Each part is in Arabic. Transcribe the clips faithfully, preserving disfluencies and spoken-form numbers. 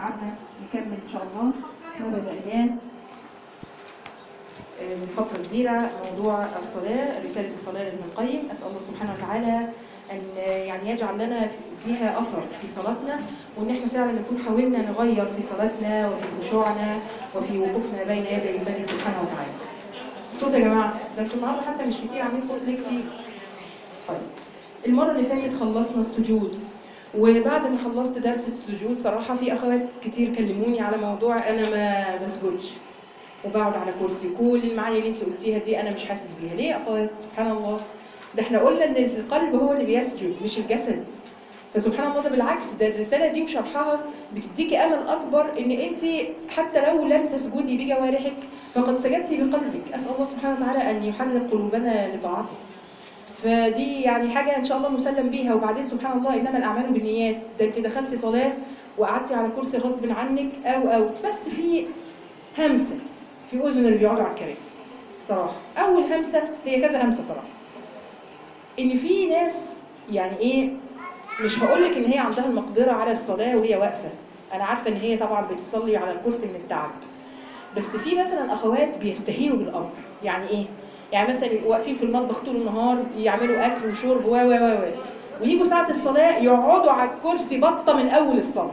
قعدنا نكمل ان شاء الله ما بدأناه من فترة كبيرة موضوع الصلاة، رسالة الصلاة لابن القيم. أسأل الله سبحانه وتعالى أن يعني يجعل لنا فيها أثر في صلاتنا، وأن احنا فعلا نكون حاولنا نغير في صلاتنا وفي خشوعنا وفي وقوفنا بين يدي الله سبحانه وتعالى. الصوت يا جماعة ده انتوا النهارده حتى مش كتير عاملين صوت ليه كتير؟ طيب المرة اللي فاتت خلصنا السجود، وبعد ما خلصت درس السجود صراحة في أخوات كتير كلموني على موضوع أنا ما بسجدش وبقعد على كرسي، كل المعاني اللي انت قلتيها دي انا مش حاسس بيها. ليه يا اخوات؟ سبحان الله، ده احنا قلنا ان القلب هو اللي بيسجد مش الجسد. فسبحان الله، ده بالعكس، ده الرساله دي وشرحها بتديكي امل اكبر ان انت حتى لو لم تسجدي بجوارحك فقد سجدتي بقلبك. اسال الله سبحانه وتعالى ان يحرك قلوبنا لطاعته. فدي يعني حاجه ان شاء الله مسلم بيها. وبعدين سبحان الله، انما الاعمال بالنيات، ده انت دخلتي صلاه وقعدتي على كرسي غصب عنك او او بس في همسه في أذن اللي بيقعدوا على الكراسي. صراحة أول همسة، هي كذا همسة صراحة، إن في ناس يعني إيه، مش هقولك إن هي عندها المقدرة على الصلاة وهي واقفة، أنا عارفة إن هي طبعا بتصلي على الكرسي من التعب، بس في مثلا أخوات بيستهينوا بالأمر. يعني إيه؟ يعني مثلا يبقوا واقفين في المطبخ طول النهار يعملوا أكل وشرب و و و ويجوا ساعة الصلاة يقعدوا على الكرسي بطة من أول الصلاة.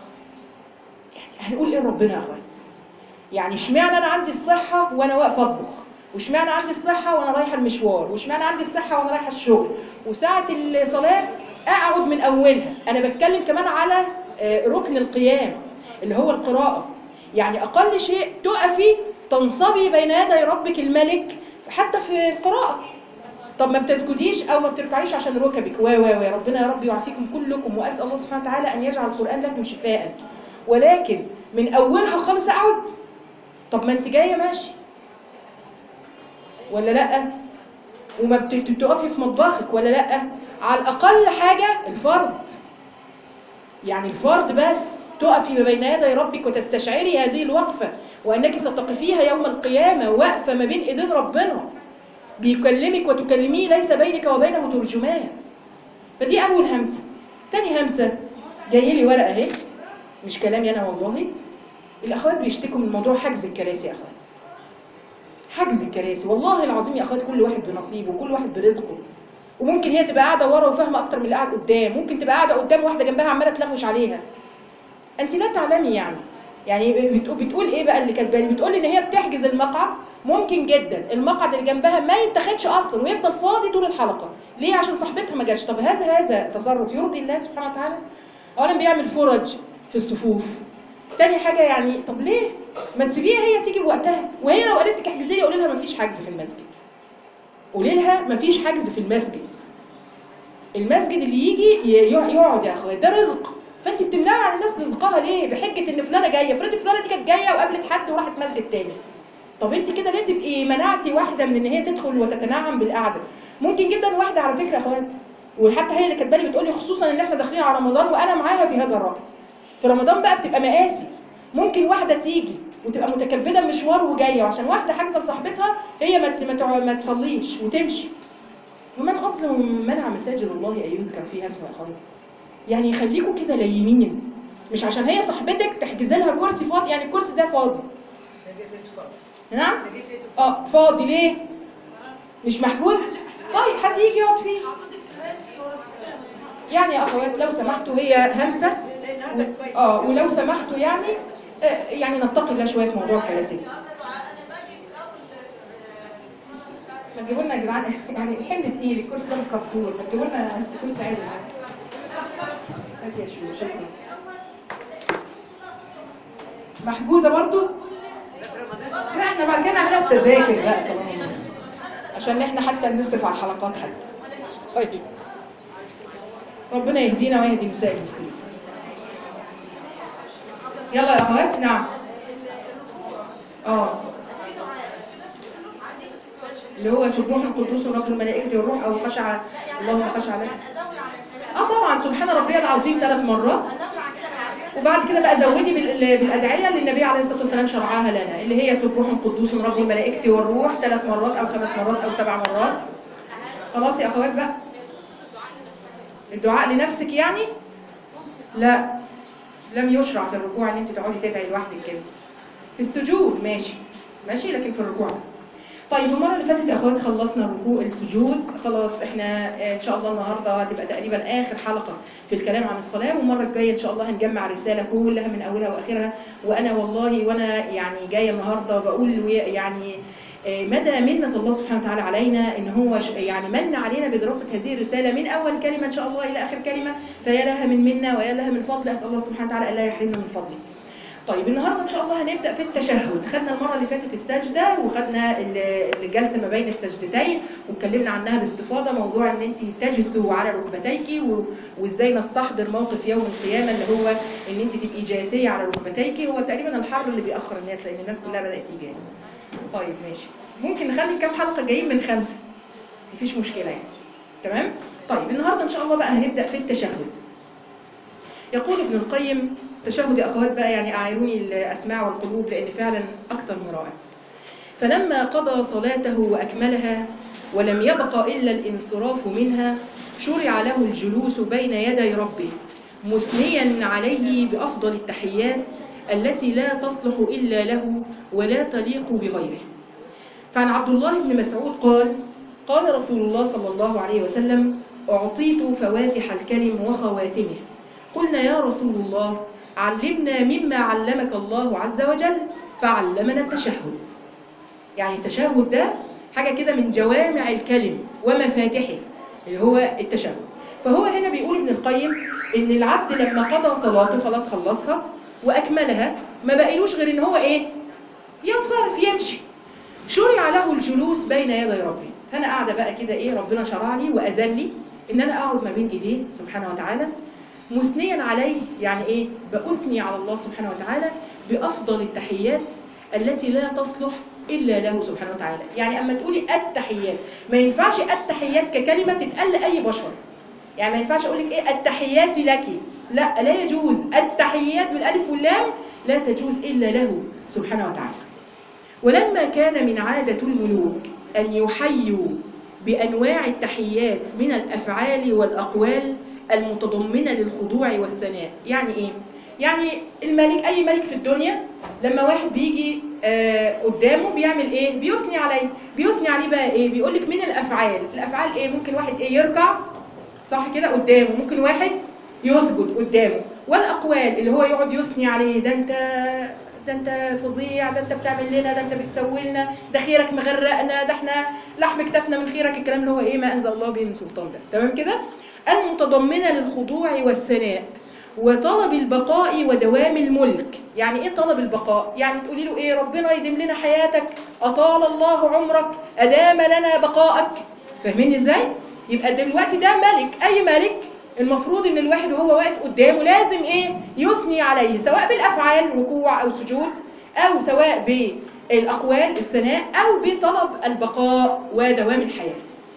يعني هنقول إيه ربنا يا أخوات؟ يعني اشمعنى انا عندي الصحه وانا واقفه اطبخ، واشمعنى عندي الصحه وانا رايحه المشوار، واشمعنى عندي الصحه وانا رايحه الشغل، وساعه الصلاه اقعد من اولها. انا بتكلم كمان على ركن القيام اللي هو القراءه. يعني اقل شيء تقفي تنصبي بين يدي ربك الملك حتى في القراءه. طب ما بتسجديش او ما بتركعيش عشان ركبك و و و ربنا يا رب يعافيكم كلكم، واسال الله سبحانه وتعالى ان يجعل القران لكم شفاء. ولكن من اولها خالص اقعد؟ طب ما انت جايه ماشي ولا لا؟ وما بتقفي في مطبخك ولا لا؟ على الاقل حاجه الفرض، يعني الفرض بس تقفي بين يدي ربك وتستشعري هذه الوقفه، وانك ستقفيها يوم القيامه واقفه ما بين ايدين ربنا بيكلمك وتكلميه ليس بينك وبينه ترجمان. فدي اول همسه. تاني همسه، جاي لي ورقه اهي، مش كلامي انا والله، الاخوات بيشتكوا من موضوع حجز الكراسي. يا اخوات، حجز الكراسي والله العظيم يا اخوات، كل واحد بنصيبه وكل واحد برزقه. وممكن هي تبقى قاعده ورا وفاهمه اكتر من اللي قاعد قدام، ممكن تبقى قاعده قدام واحده جنبها عماله تلغوش عليها. انت لا تعلمي يعني يعني بتقول, بتقول ايه بقى اللي كاتباني؟ بتقول ان هي بتحجز المقعد، ممكن جدا المقعد اللي جنبها ما يتاخدش اصلا ويفضل فاضي طول الحلقه. ليه؟ عشان صاحبتها ما جاتش. طب هل هذا تصرف يرضي الله سبحانه وتعالى؟ اولا بيعمل فرج في الصفوف. تاني حاجه يعني طب ليه ما تسيبيها هي تيجي بوقتها؟ وهي لو قالت لك احجزي لي قولي لها مفيش حجز في المسجد، قولي لها مفيش حجز في المسجد. المسجد اللي يجي يقعد يا اخويا، ده رزق. فانت بتمنعي عن الناس رزقها ليه؟ بحجه ان فلانه جايه. افرضي فلانه دي كانت جايه وقابلت حد وراحت مسجد تاني، طب انت كده ليه تبقي منعتي واحده من ان هي تدخل وتتنعم بالقعده؟ ممكن جدا واحده على فكره يا اخوات، وحتى هي اللي كاتبه لي بتقول لي خصوصا ان احنا داخلين على رمضان وانا معاها في هذا الراي. في رمضان بقى بتبقى مقاسي، ممكن واحده تيجي وتبقى متكبده مشوار وجايه، وعشان واحده حاجزه لصاحبتها هي ما ما تصليش وتمشي. ومن اظلم من منع مساجد الله ان يذكر فيها اسمه. يا اخوات يعني يخليكوا كده لينين، مش عشان هي صاحبتك تحجز لها كرسي فاضي. يعني الكرسي ده فاضي، نعم اه فاضي ليه؟ مش محجوز؟ طيب حد يجي يقعد فيه. يعني يا اخوات لو سمحتوا، هي همسه و... اه ولو سمحتوا يعني آه يعني نتقي الله شويه في موضوع الكراسي. ما تجيبوا لنا يا جدعان يعني الحمل تقيل، الكرسي ده بالكسور، ما تجيبوا لنا كرسي عادي. هات يا شو شكرا. محجوزه برضو؟ لا احنا بعد كده نعملها بتذاكر بقى طالما، عشان احنا حتى نصرف على الحلقات حتى. طيب ربنا يهدينا ويهدي نساء المسلمين. يلا يا اخوات. نعم اه اللي هو سبوح قدوس رب الملائكه والروح، او خشع اللهم خشع عليه. اه طبعا سبحان ربي العظيم ثلاث مرات، وبعد كده بقى زودي بالادعيه اللي النبي عليه الصلاه والسلام شرعها لنا، اللي هي سبوح قدوس رب الملائكه والروح ثلاث مرات او خمس مرات او سبع مرات. خلاص يا اخوات بقى. الدعاء لنفسك يعني؟ لا لم يشرع في الركوع ان انت تقعدي تدعي لوحدك كده. في السجود ماشي ماشي، لكن في الركوع. طيب المره اللي فاتت يا اخوات خلصنا الركوع السجود، خلاص احنا ان شاء الله النهارده هتبقى تقريبا اخر حلقه في الكلام عن الصلاه، والمره الجايه ان شاء الله هنجمع الرساله كلها من اولها واخرها. وانا والله وانا يعني جايه النهارده بقول يعني مدى منة الله سبحانه وتعالى علينا ان هو يعني من علينا بدراسه هذه الرساله من اول كلمه ان شاء الله الى اخر كلمه، فيا لها من منه ويا لها من فضل. اسال الله سبحانه وتعالى الا يحرمنا من فضله. طيب النهارده ان شاء الله هنبدا في التشهد. خدنا المره اللي فاتت السجده، وخدنا الجلسه ما بين السجدتين واتكلمنا عنها باستفاضه، موضوع ان انت تجثوا على ركبتيك وازاي نستحضر موقف يوم القيامه اللي هو ان انت تبقي جاثيه على ركبتيك. هو تقريبا الحر اللي بيأخر الناس لان الناس كلها بدات تيجي يعني. طيب ماشي، ممكن نخلي كام حلقه جايين من خمسه، مفيش مشكله يعني. تمام. طيب النهارده ان شاء الله بقى هنبدا في التشهد. يقول ابن القيم تشهد يا اخوات بقى، يعني اعيروني الاسماع والقلوب لان فعلا اكثر من رائع. فلما قضى صلاته واكملها ولم يبق الا الانصراف منها شرع له الجلوس بين يدي ربه مثنيا عليه بافضل التحيات التي لا تصلح الا له ولا تليق بغيره. فعن عبد الله بن مسعود قال: قال رسول الله صلى الله عليه وسلم: اعطيت فواتح الكلم وخواتمه. قلنا يا رسول الله علمنا مما علمك الله عز وجل، فعلمنا التشهد. يعني التشهد ده حاجة كده من جوامع الكلم ومفاتحه اللي هو التشهد. فهو هنا بيقول ابن القيم ان العبد لما قضى صلاته خلاص خلصها واكملها ما بقيلوش غير ان هو ايه؟ ينصرف يمشي. شرع له الجلوس بين يدي ربي. فانا قاعده بقى كده ايه، ربنا شرع لي واذن لي ان انا اقعد ما بين ايديه سبحانه وتعالى مثنيا عليه. يعني ايه؟ باثني على الله سبحانه وتعالى بافضل التحيات التي لا تصلح الا له سبحانه وتعالى. يعني اما تقولي التحيات، ما ينفعش التحيات ككلمه تتقال لاي بشر. يعني ما ينفعش اقول لك ايه التحيات لك، لا لا يجوز. التحيات بالالف واللام لا تجوز الا له سبحانه وتعالى. ولما كان من عاده الملوك ان يحيوا بانواع التحيات من الافعال والاقوال المتضمنه للخضوع والثناء. يعني ايه؟ يعني الملك، اي ملك في الدنيا لما واحد بيجي آه قدامه بيعمل ايه؟ بيثني عليه. بيثني عليه بقى ايه؟ بيقول لك من الافعال. الافعال ايه؟ ممكن واحد ايه يركع صح كده قدامه، ممكن واحد يسجد قدامه. والاقوال اللي هو يقعد يثني عليه، ده انت ده انت فظيع، ده انت بتعمل لنا، ده انت بتسوي لنا، ده خيرك مغرقنا، ده احنا لحم كتفنا من خيرك. الكلام اللي هو ايه؟ ما انزل الله به من سلطان. ده تمام كده؟ المتضمنه للخضوع والثناء وطلب البقاء ودوام الملك. يعني ايه طلب البقاء؟ يعني تقولي له ايه؟ ربنا يديم لنا حياتك، اطال الله عمرك، ادام لنا بقائك. فاهمين ازاي؟ يبقى دلوقتي ده ملك، اي ملك المفروض ان الواحد وهو واقف قدامه لازم ايه؟ يثني عليه، سواء بالافعال ركوع او سجود، او سواء بالاقوال الثناء، او بطلب البقاء ودوام الحياه.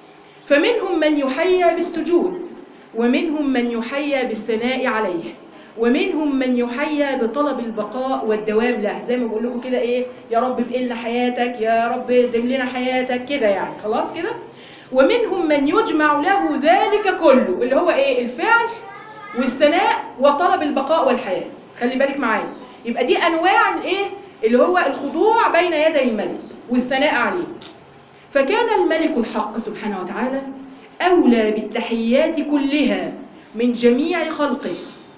فمنهم من يحيى بالسجود، ومنهم من يحيى بالثناء عليه، ومنهم من يحيى بطلب البقاء والدوام له. زي ما بقول لكم كده ايه؟ يا رب بقلنا حياتك، يا رب دم لنا حياتك كده يعني، خلاص كده. ومنهم من يجمع له ذلك كله اللي هو ايه؟ الفعل والثناء وطلب البقاء والحياه. خلي بالك معايا، يبقى دي انواع الايه؟ اللي هو الخضوع بين يدي الملك والثناء عليه. فكان الملك الحق سبحانه وتعالى أولى بالتحيات كلها من جميع خلقه،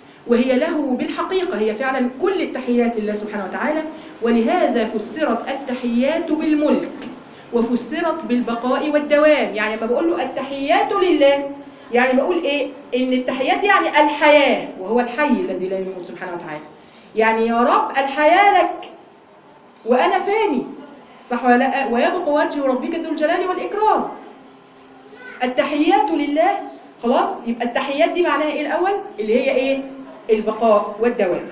وهي له بالحقيقة، هي فعلا كل التحيات لله سبحانه وتعالى. ولهذا فسرت التحيات بالملك وفسرت بالبقاء والدوام. يعني لما بقول له التحيات لله، يعني بقول ايه؟ ان التحيات دي يعني الحياة، وهو الحي الذي لا يموت سبحانه وتعالى. يعني يا رب الحياة لك وأنا فاني، صح ولا لا؟ ويبقى وجه ربك ذو الجلال والإكرام. التحيات لله، خلاص. يبقى التحيات دي معناها ايه الاول؟ اللي هي ايه؟ البقاء والدوام.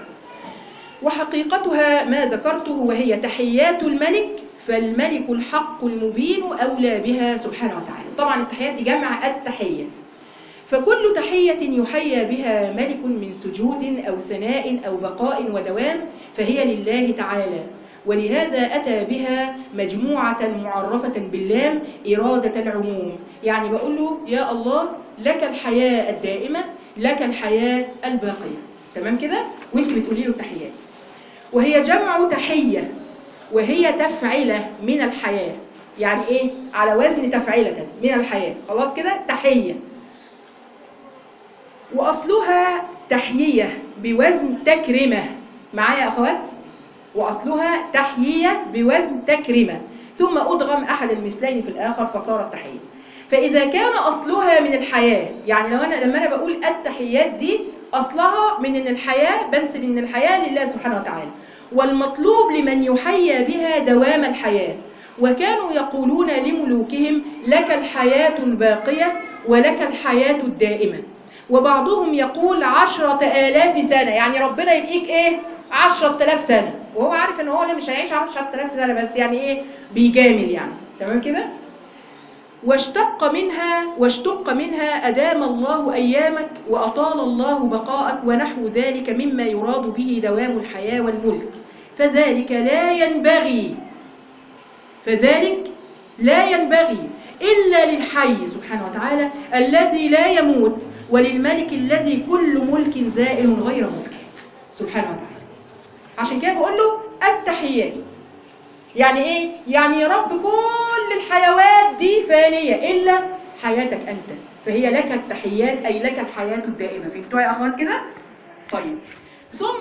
وحقيقتها ما ذكرته، وهي تحيات الملك، فالملك الحق المبين أولى بها سبحانه وتعالى. طبعا التحيات دي جمع التحية. فكل تحية يحيى بها ملك من سجود أو ثناء أو بقاء ودوام فهي لله تعالى. ولهذا أتى بها مجموعة معرفة باللام إرادة العموم. يعني بقول له يا الله لك الحياة الدائمة، لك الحياة الباقية. تمام كده؟ وانت بتقولي له التحيات. وهي جمع تحية، وهي تفعلة من الحياة. يعني ايه؟ على وزن تفعلة من الحياة. خلاص كده؟ تحية. وأصلها تحيية بوزن تكرمة. معايا يا أخوات؟ وأصلها تحيية بوزن تكرمة، ثم أدغم أحد المثلين في الآخر فصارت تحية. فإذا كان أصلها من الحياة، يعني لو أنا لما أنا بقول التحيات دي أصلها من إن الحياة، بنسب إن الحياة لله سبحانه وتعالى، والمطلوب لمن يحيى بها دوام الحياة. وكانوا يقولون لملوكهم: لك الحياة الباقية ولك الحياة الدائمة. وبعضهم يقول عشرة آلاف سنة، يعني ربنا يبقيك إيه؟ عشرة آلاف سنة، وهو عارف إن هو اللي مش هيعيش عشرة آلاف سنة، بس يعني إيه؟ بيجامل يعني. تمام كده؟ واشتق منها واشتق منها أدام الله أيامك وأطال الله بقاءك ونحو ذلك مما يراد به دوام الحياة والملك. فذلك لا ينبغي فذلك لا ينبغي إلا للحي سبحانه وتعالى الذي لا يموت، وللملك الذي كل ملك زائل غير ملكه سبحانه وتعالى. عشان كده بقول له التحيات. يعني ايه؟ يعني يا رب كل الحيوات دي فانية إلا حياتك أنت، فهي لك التحيات، أي لك الحياة الدائمة. فهمتوا يا أخوات كده؟ طيب. ثم